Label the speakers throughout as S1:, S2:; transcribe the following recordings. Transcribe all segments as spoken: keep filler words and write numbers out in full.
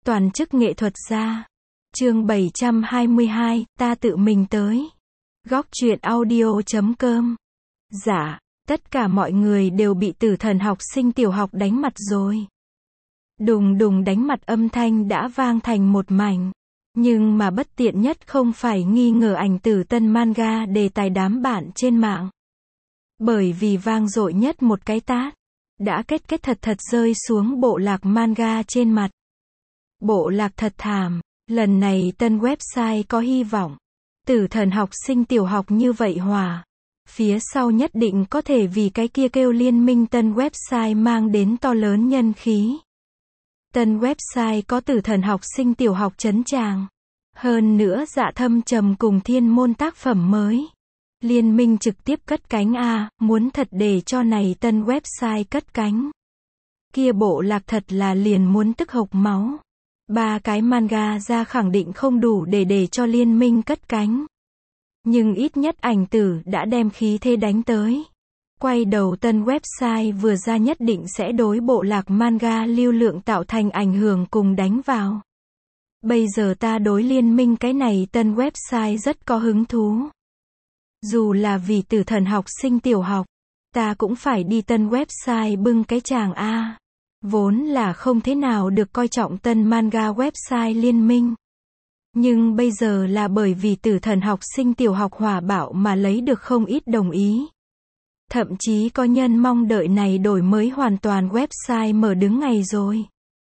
S1: Toàn chức nghệ thuật gia. Chương bảy trăm hai mươi hai, ta tự mình tới. Góc truyện audio chấm com. Dạ, tất cả mọi người đều bị tử thần học sinh tiểu học đánh mặt rồi. Đùng đùng đánh mặt âm thanh đã vang thành một mảnh. Nhưng mà bất tiện nhất không phải nghi ngờ ảnh tử tân manga đề tài đám bạn trên mạng. Bởi vì vang dội nhất một cái tát, đã kết kết thật thật rơi xuống bộ lạc manga trên mặt. Bộ lạc thật thảm, lần này tân website có hy vọng. Tử thần học sinh tiểu học như vậy hòa. Phía sau nhất định có thể vì cái kia kêu liên minh tân website mang đến to lớn nhân khí. Tân website có tử thần học sinh tiểu học trấn tràng. Hơn nữa Dạ Thâm Trầm cùng thiên môn tác phẩm mới. Liên minh trực tiếp cất cánh a, muốn thật để cho này tân website cất cánh. Kia bộ lạc thật là liền muốn tức hộc máu. Ba cái manga ra khẳng định không đủ để để cho liên minh cất cánh. Nhưng ít nhất ảnh tử đã đem khí thế đánh tới. Quay đầu tân website vừa ra nhất định sẽ đối bộ lạc manga lưu lượng tạo thành ảnh hưởng cùng đánh vào. Bây giờ ta đối liên minh cái này tân website rất có hứng thú. Dù là vì tử thần học sinh tiểu học, ta cũng phải đi tân website bưng cái chàng A. Vốn là không thế nào được coi trọng tân manga website liên minh. Nhưng bây giờ là bởi vì tử thần học sinh tiểu học hỏa bạo mà lấy được không ít đồng ý. Thậm chí có nhân mong đợi này đổi mới hoàn toàn website mở đứng ngày rồi.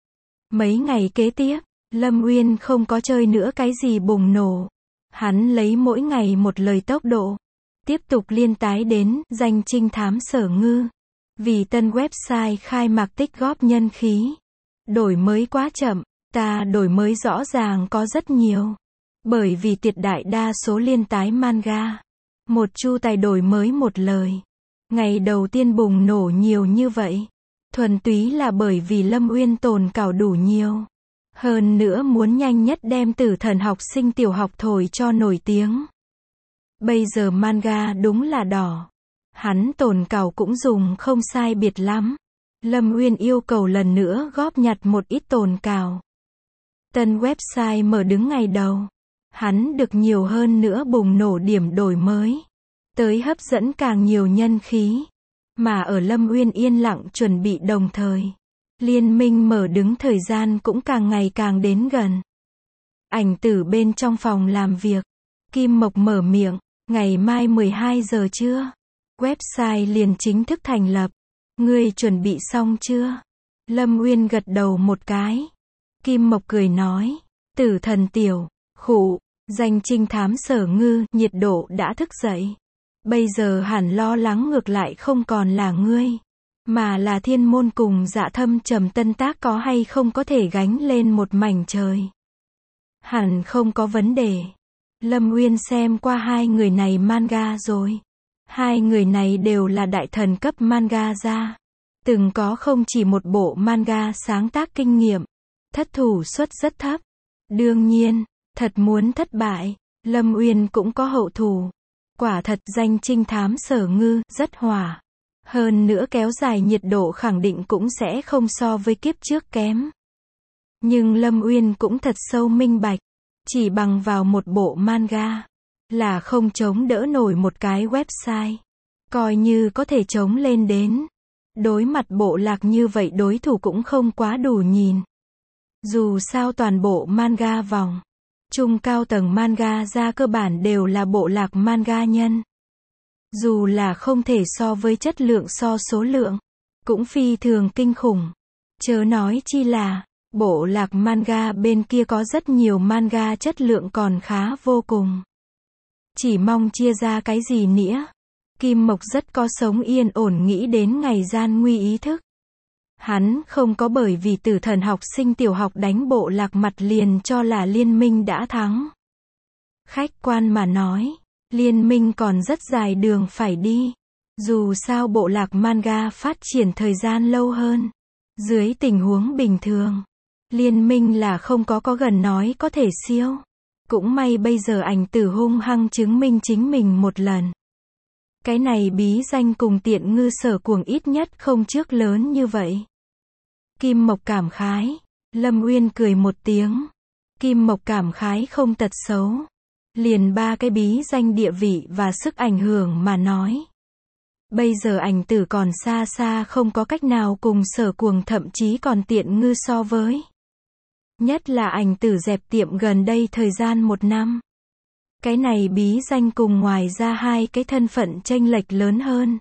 S1: Mấy ngày kế tiếp, Lâm Uyên không có chơi nữa cái gì bùng nổ. Hắn lấy mỗi ngày một lời tốc độ. Tiếp tục liên tái đến danh trinh thám sở ngư. Vì tân website khai mạc tích góp nhân khí. Đổi mới quá chậm, ta đổi mới rõ ràng có rất nhiều. Bởi vì tuyệt đại đa số liên tái manga. Một chu tài đổi mới một lời. Ngày đầu tiên bùng nổ nhiều như vậy. Thuần túy là bởi vì Lâm Uyên tồn cảo đủ nhiều. Hơn nữa muốn nhanh nhất đem tử thần học sinh tiểu học thổi cho nổi tiếng. Bây giờ manga đúng là đỏ. Hắn tồn cảo cũng dùng không sai biệt lắm. Lâm Uyên yêu cầu lần nữa góp nhặt một ít tồn cảo. Tân website mở đứng ngày đầu. Hắn được nhiều hơn nữa bùng nổ điểm đổi mới. Tới hấp dẫn càng nhiều nhân khí. Mà ở Lâm Uyên yên lặng chuẩn bị đồng thời. Liên minh mở đứng thời gian cũng càng ngày càng đến gần. Ảnh tử bên trong phòng làm việc. Kim Mộc mở miệng. Ngày mai mười hai giờ trưa. Website liền chính thức thành lập. Ngươi chuẩn bị xong chưa? Lâm Uyên gật đầu một cái. Kim Mộc cười nói. Tử thần tiểu, khụ, danh trinh thám sở ngư, nhiệt độ đã thức dậy. Bây giờ hẳn lo lắng ngược lại không còn là ngươi. Mà là thiên môn cùng Dạ Thâm Trầm tân tác có hay không có thể gánh lên một mảnh trời. Hẳn không có vấn đề. Lâm Uyên xem qua hai người này manga rồi. Hai người này đều là đại thần cấp manga ra. Từng có không chỉ một bộ manga sáng tác kinh nghiệm. Thất thủ suất rất thấp. Đương nhiên, thật muốn thất bại, Lâm Uyên cũng có hậu thủ. Quả thật danh trinh thám sở ngư, rất hỏa. Hơn nữa kéo dài nhiệt độ khẳng định cũng sẽ không so với kiếp trước kém. Nhưng Lâm Uyên cũng thật sâu minh bạch. Chỉ bằng vào một bộ manga là không chống đỡ nổi một cái website. Coi như có thể chống lên đến. Đối mặt bộ lạc như vậy đối thủ cũng không quá đủ nhìn. Dù sao toàn bộ manga vòng. Trung cao tầng manga ra cơ bản đều là bộ lạc manga nhân. Dù là không thể so với chất lượng so số lượng. Cũng phi thường kinh khủng. Chớ nói chi là. Bộ lạc manga bên kia có rất nhiều manga chất lượng còn khá vô cùng. Chỉ mong chia ra cái gì nĩa. Kim Mộc rất có sống yên ổn nghĩ đến ngày gian nguy ý thức. Hắn không có bởi vì tử thần học sinh tiểu học đánh bộ lạc mặt liền cho là liên minh đã thắng. Khách quan mà nói, liên minh còn rất dài đường phải đi. Dù sao bộ lạc manga phát triển thời gian lâu hơn. Dưới tình huống bình thường. Liên minh là không có có gần nói có thể siêu. Cũng may bây giờ ảnh tử hung hăng chứng minh chính mình một lần. Cái này bí danh cùng tiện ngư sở cuồng ít nhất không trước lớn như vậy. Kim Mộc cảm khái. Lâm Uyên cười một tiếng. Kim Mộc cảm khái không tật xấu. Liền ba cái bí danh địa vị và sức ảnh hưởng mà nói. Bây giờ ảnh tử còn xa xa không có cách nào cùng Sở Cuồng thậm chí còn tiện ngư so với. Nhất là ảnh tử dẹp tiệm gần đây thời gian một năm. Cái này bí danh cùng ngoài ra hai cái thân phận chênh lệch lớn hơn.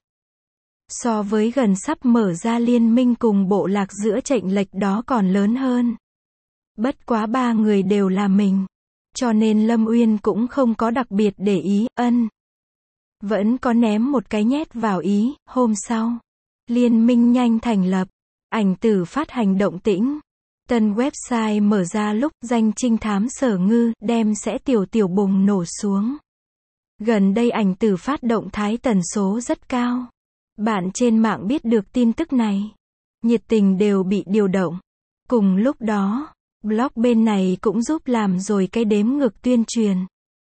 S1: So với gần sắp mở ra liên minh cùng bộ lạc giữa chênh lệch đó còn lớn hơn. Bất quá ba người đều là mình. Cho nên Lâm Uyên cũng không có đặc biệt để ý, ân. Vẫn có ném một cái nhét vào ý, hôm sau. Liên minh nhanh thành lập. Ảnh tử phát hành động tĩnh. Tân website mở ra lúc danh trinh thám Sở Ngư đem sẽ tiểu tiểu bùng nổ xuống. Gần đây ảnh tử phát động thái tần số rất cao. Bạn trên mạng biết được tin tức này. Nhiệt tình đều bị điều động. Cùng lúc đó, blog bên này cũng giúp làm rồi cái đếm ngược tuyên truyền.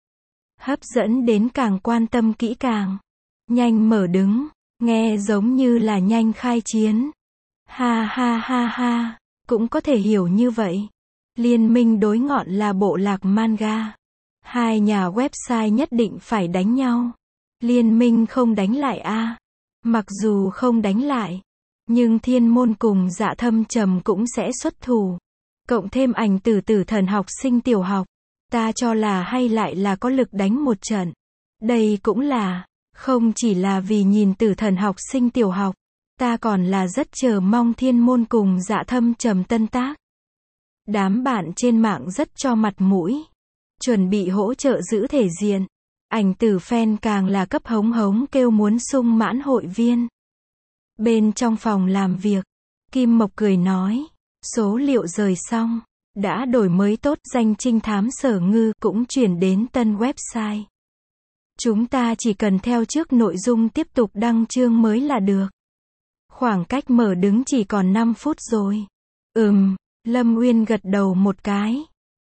S1: Hấp dẫn đến càng quan tâm kỹ càng. Nhanh mở đứng, nghe giống như là nhanh khai chiến. Ha ha ha ha, cũng có thể hiểu như vậy. Liên minh đối ngọn là bộ lạc manga. Hai nhà website nhất định phải đánh nhau. Liên minh không đánh lại a. À. Mặc dù không đánh lại, nhưng Thiên Môn cùng Dạ Thâm Trầm cũng sẽ xuất thủ. Cộng thêm ảnh tử tử thần học sinh tiểu học. Ta cho là hay lại là có lực đánh một trận. Đây cũng là, không chỉ là vì nhìn tử thần học sinh tiểu học. Ta còn là rất chờ mong Thiên Môn cùng Dạ Thâm Trầm tân tác. Đám bạn trên mạng rất cho mặt mũi. Chuẩn bị hỗ trợ giữ thể diện. Ảnh tử fan càng là cấp hống hống kêu muốn sung mãn hội viên. Bên trong phòng làm việc, Kim Mộc cười nói. Số liệu rời xong. Đã đổi mới tốt danh trinh thám Sở Ngư cũng chuyển đến tân website. Chúng ta chỉ cần theo trước nội dung tiếp tục đăng chương mới là được. Khoảng cách mở đứng chỉ còn năm phút rồi. Ừm, Lâm Uyên gật đầu một cái.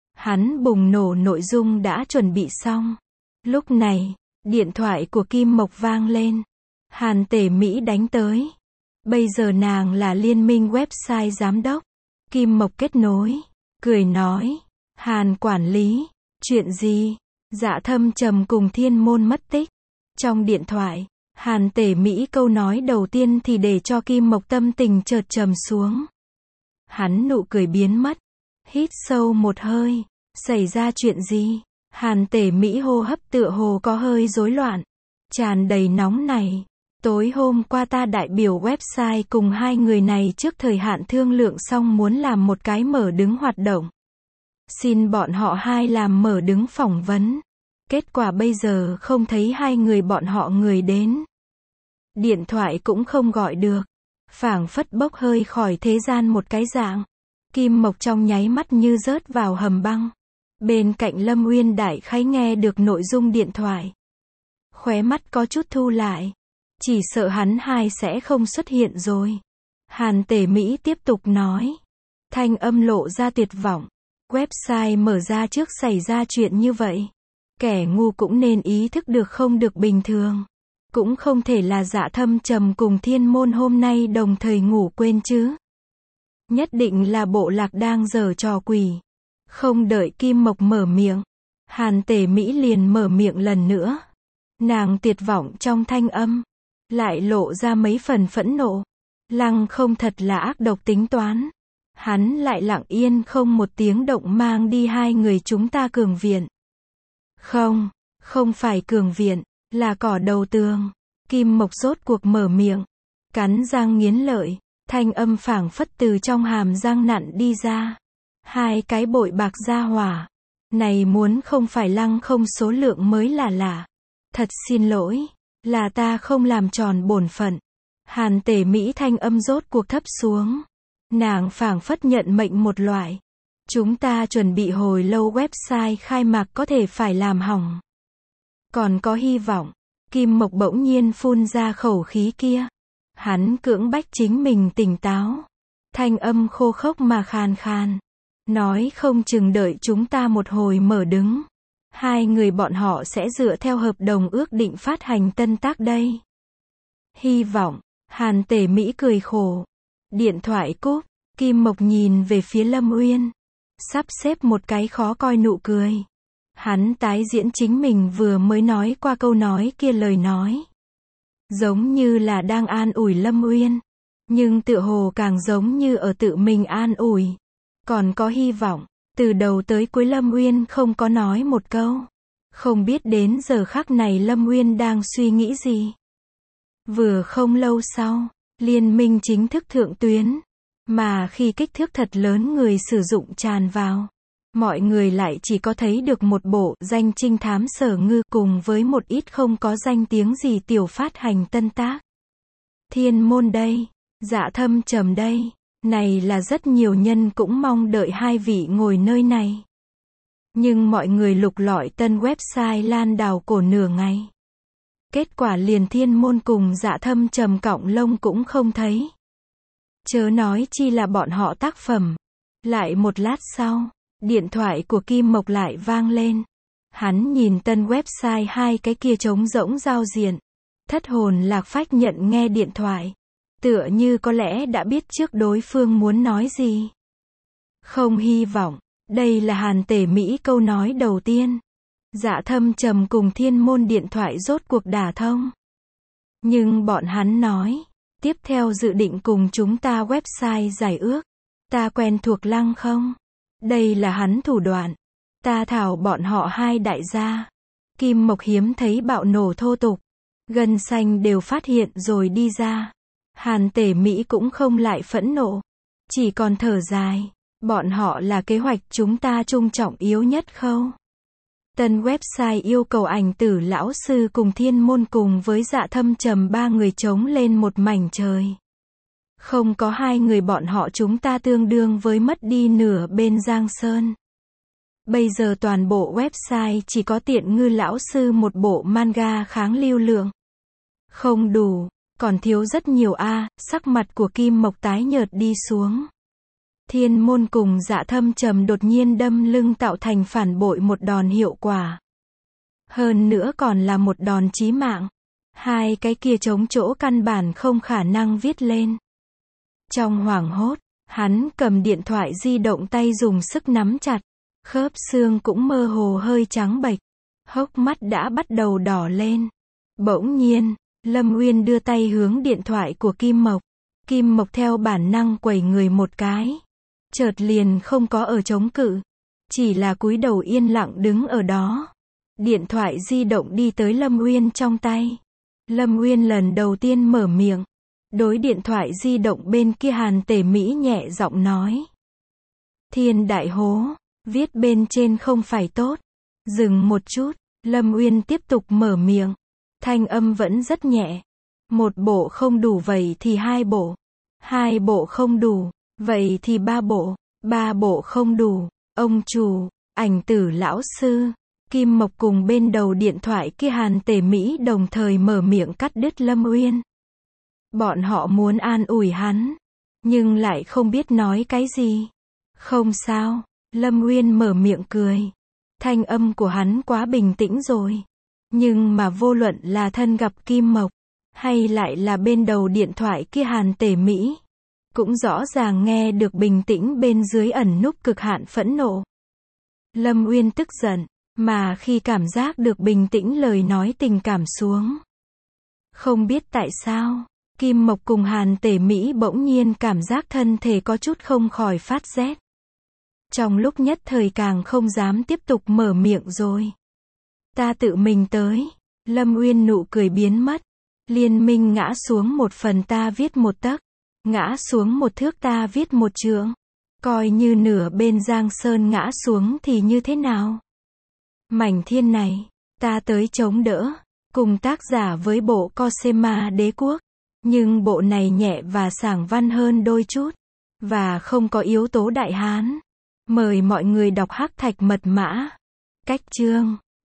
S1: Hắn bùng nổ nội dung đã chuẩn bị xong. Lúc này, điện thoại của Kim Mộc vang lên. Hàn Tể Mỹ đánh tới. Bây giờ nàng là liên minh website giám đốc. Kim Mộc kết nối. Cười nói, Hàn quản lý, chuyện gì? Dạ Thâm Trầm cùng Thiên Môn mất tích. Trong điện thoại, Hàn Tể Mỹ câu nói đầu tiên thì để cho Kim Mộc tâm tình chợt trầm xuống. Hắn nụ cười biến mất. Hít sâu một hơi. Xảy ra chuyện gì? Hàn Tể Mỹ hô hấp tựa hồ có hơi rối loạn. Tràn đầy nóng này. Tối hôm qua ta đại biểu website cùng hai người này trước thời hạn thương lượng xong muốn làm một cái mở đứng hoạt động. Xin bọn họ hai làm mở đứng phỏng vấn. Kết quả bây giờ không thấy hai người bọn họ người đến. Điện thoại cũng không gọi được. Phảng phất bốc hơi khỏi thế gian một cái dạng. Kim Mộc trong nháy mắt như rớt vào hầm băng. Bên cạnh Lâm Uyên đại khái nghe được nội dung điện thoại. Khóe mắt có chút thu lại. Chỉ sợ hắn hai sẽ không xuất hiện rồi. Hàn Tể Mỹ tiếp tục nói. Thanh âm lộ ra tuyệt vọng. Website mở ra trước xảy ra chuyện như vậy. Kẻ ngu cũng nên ý thức được không được bình thường. Cũng không thể là Dạ Thâm Trầm cùng Thiên Môn hôm nay đồng thời ngủ quên chứ. Nhất định là bộ lạc đang giở trò quỷ. Không đợi Kim Mộc mở miệng. Hàn Tể Mỹ liền mở miệng lần nữa. Nàng tuyệt vọng trong thanh âm. Lại lộ ra mấy phần phẫn nộ. Lăng không thật là ác độc tính toán. Hắn lại lặng yên không một tiếng động mang đi hai người chúng ta Cường Viện. Không, không phải Cường Viện, là cỏ đầu tường. Kim Mộc rốt cuộc mở miệng. Cắn răng nghiến lợi. Thanh âm phảng phất từ trong hàm răng nặn đi ra. Hai cái bội bạc ra hỏa. Này muốn không phải lăng không số lượng mới là lạ. Thật xin lỗi. Là ta không làm tròn bổn phận. Hàn Tể Mỹ thanh âm rốt cuộc thấp xuống. Nàng phảng phất nhận mệnh một loại. Chúng ta chuẩn bị hồi lâu website khai mạc có thể phải làm hỏng. Còn có hy vọng. Kim Mộc bỗng nhiên phun ra khẩu khí kia. Hắn cưỡng bách chính mình tỉnh táo. Thanh âm khô khốc mà khàn khàn. Nói không chừng đợi chúng ta một hồi mở đứng. Hai người bọn họ sẽ dựa theo hợp đồng ước định phát hành tân tác đây. Hy vọng. Hàn Tể Mỹ cười khổ. Điện thoại cúp. Kim Mộc nhìn về phía Lâm Uyên, sắp xếp một cái khó coi nụ cười. Hắn tái diễn chính mình vừa mới nói qua câu nói kia lời nói. Giống như là đang an ủi Lâm Uyên, nhưng tựa hồ càng giống như ở tự mình an ủi. Còn có hy vọng. Từ đầu tới cuối Lâm Uyên không có nói một câu. Không biết đến giờ khắc này Lâm Uyên đang suy nghĩ gì. Vừa không lâu sau, liên minh chính thức thượng tuyến. Mà khi kích thước thật lớn người sử dụng tràn vào, mọi người lại chỉ có thấy được một bộ danh trinh thám Sở Ngư cùng với một ít không có danh tiếng gì tiểu phát hành tân tác. Thiên Môn đây, Dạ Thâm Trầm đây, này là rất nhiều nhân cũng mong đợi hai vị ngồi nơi này. Nhưng mọi người lục lọi tân website lan đào cổ nửa ngày. Kết quả liền Thiên Môn cùng Dạ Thâm Trầm cọng lông cũng không thấy. Chớ nói chi là bọn họ tác phẩm. Lại một lát sau, điện thoại của Kim Mộc lại vang lên. Hắn nhìn tân website hai cái kia trống rỗng giao diện. Thất hồn lạc phách nhận nghe điện thoại. Tựa như có lẽ đã biết trước đối phương muốn nói gì. Không hy vọng. Đây là Hàn Tể Mỹ câu nói đầu tiên. Dạ Thâm Trầm cùng Thiên Môn điện thoại rốt cuộc đả thông. Nhưng bọn hắn nói, tiếp theo dự định cùng chúng ta website giải ước. Ta quen thuộc Lăng không? Đây là hắn thủ đoạn. Ta thảo bọn họ hai đại gia. Kim Mộc hiếm thấy bạo nổ thô tục. Gân xanh đều phát hiện rồi đi ra. Hàn Tể Mỹ cũng không lại phẫn nộ. Chỉ còn thở dài. Bọn họ là kế hoạch chúng ta trung trọng yếu nhất khâu. Tân website yêu cầu ảnh tử lão sư cùng Thiên Môn cùng với Dạ Thâm Trầm ba người chống lên một mảnh trời. Không có hai người bọn họ chúng ta tương đương với mất đi nửa bên Giang Sơn. Bây giờ toàn bộ website chỉ có Tiện Ngư lão sư một bộ manga kháng lưu lượng. Không đủ, còn thiếu rất nhiều a. Sắc mặt của Kim Mộc tái nhợt đi xuống. Thiên Môn cùng Dạ Thâm Trầm đột nhiên đâm lưng tạo thành phản bội một đòn hiệu quả. Hơn nữa còn là một đòn chí mạng. Hai cái kia trống chỗ căn bản không khả năng viết lên. Trong hoảng hốt, hắn cầm điện thoại di động tay dùng sức nắm chặt. Khớp xương cũng mơ hồ hơi trắng bệch. Hốc mắt đã bắt đầu đỏ lên. Bỗng nhiên, Lâm Uyên đưa tay hướng điện thoại của Kim Mộc. Kim Mộc theo bản năng quẩy người một cái. Chợt liền không có ở chống cự. Chỉ là cúi đầu yên lặng đứng ở đó. Điện thoại di động đi tới Lâm Uyên trong tay. Lâm Uyên lần đầu tiên mở miệng. Đối điện thoại di động bên kia Hàn Tể Mỹ nhẹ giọng nói. Thiên đại hố. Viết bên trên không phải tốt. Dừng một chút. Lâm Uyên tiếp tục mở miệng. Thanh âm vẫn rất nhẹ. Một bộ không đủ vậy thì hai bộ. Hai bộ không đủ. Vậy thì ba bộ. Ba bộ không đủ. Ông chủ. Ảnh tử lão sư. Kim Mộc cùng bên đầu điện thoại kia Hàn Tể Mỹ đồng thời mở miệng cắt đứt Lâm Uyên. Bọn họ muốn an ủi hắn. Nhưng lại không biết nói cái gì. Không sao. Lâm Uyên mở miệng cười. Thanh âm của hắn quá bình tĩnh rồi. Nhưng mà vô luận là thân gặp Kim Mộc. Hay lại là bên đầu điện thoại kia Hàn Tể Mỹ. Cũng rõ ràng nghe được bình tĩnh bên dưới ẩn núp cực hạn phẫn nộ. Lâm Uyên tức giận. Mà khi cảm giác được bình tĩnh lời nói tình cảm xuống. Không biết tại sao. Kim Mộc cùng Hàn Tể Mỹ bỗng nhiên cảm giác thân thể có chút không khỏi phát rét. Trong lúc nhất thời càng không dám tiếp tục mở miệng rồi. Ta tự mình tới. Lâm Uyên nụ cười biến mất. Liên minh ngã xuống một phần ta viết một tấc. Ngã xuống một thước ta viết một trượng. Coi như nửa bên Giang Sơn ngã xuống thì như thế nào? Mảnh thiên này, ta tới chống đỡ. Cùng tác giả với bộ Cosema Đế Quốc. Nhưng bộ này nhẹ và sảng văn hơn đôi chút. Và không có yếu tố Đại Hán. Mời mọi người đọc Hắc Thạch Mật Mã. Cách chương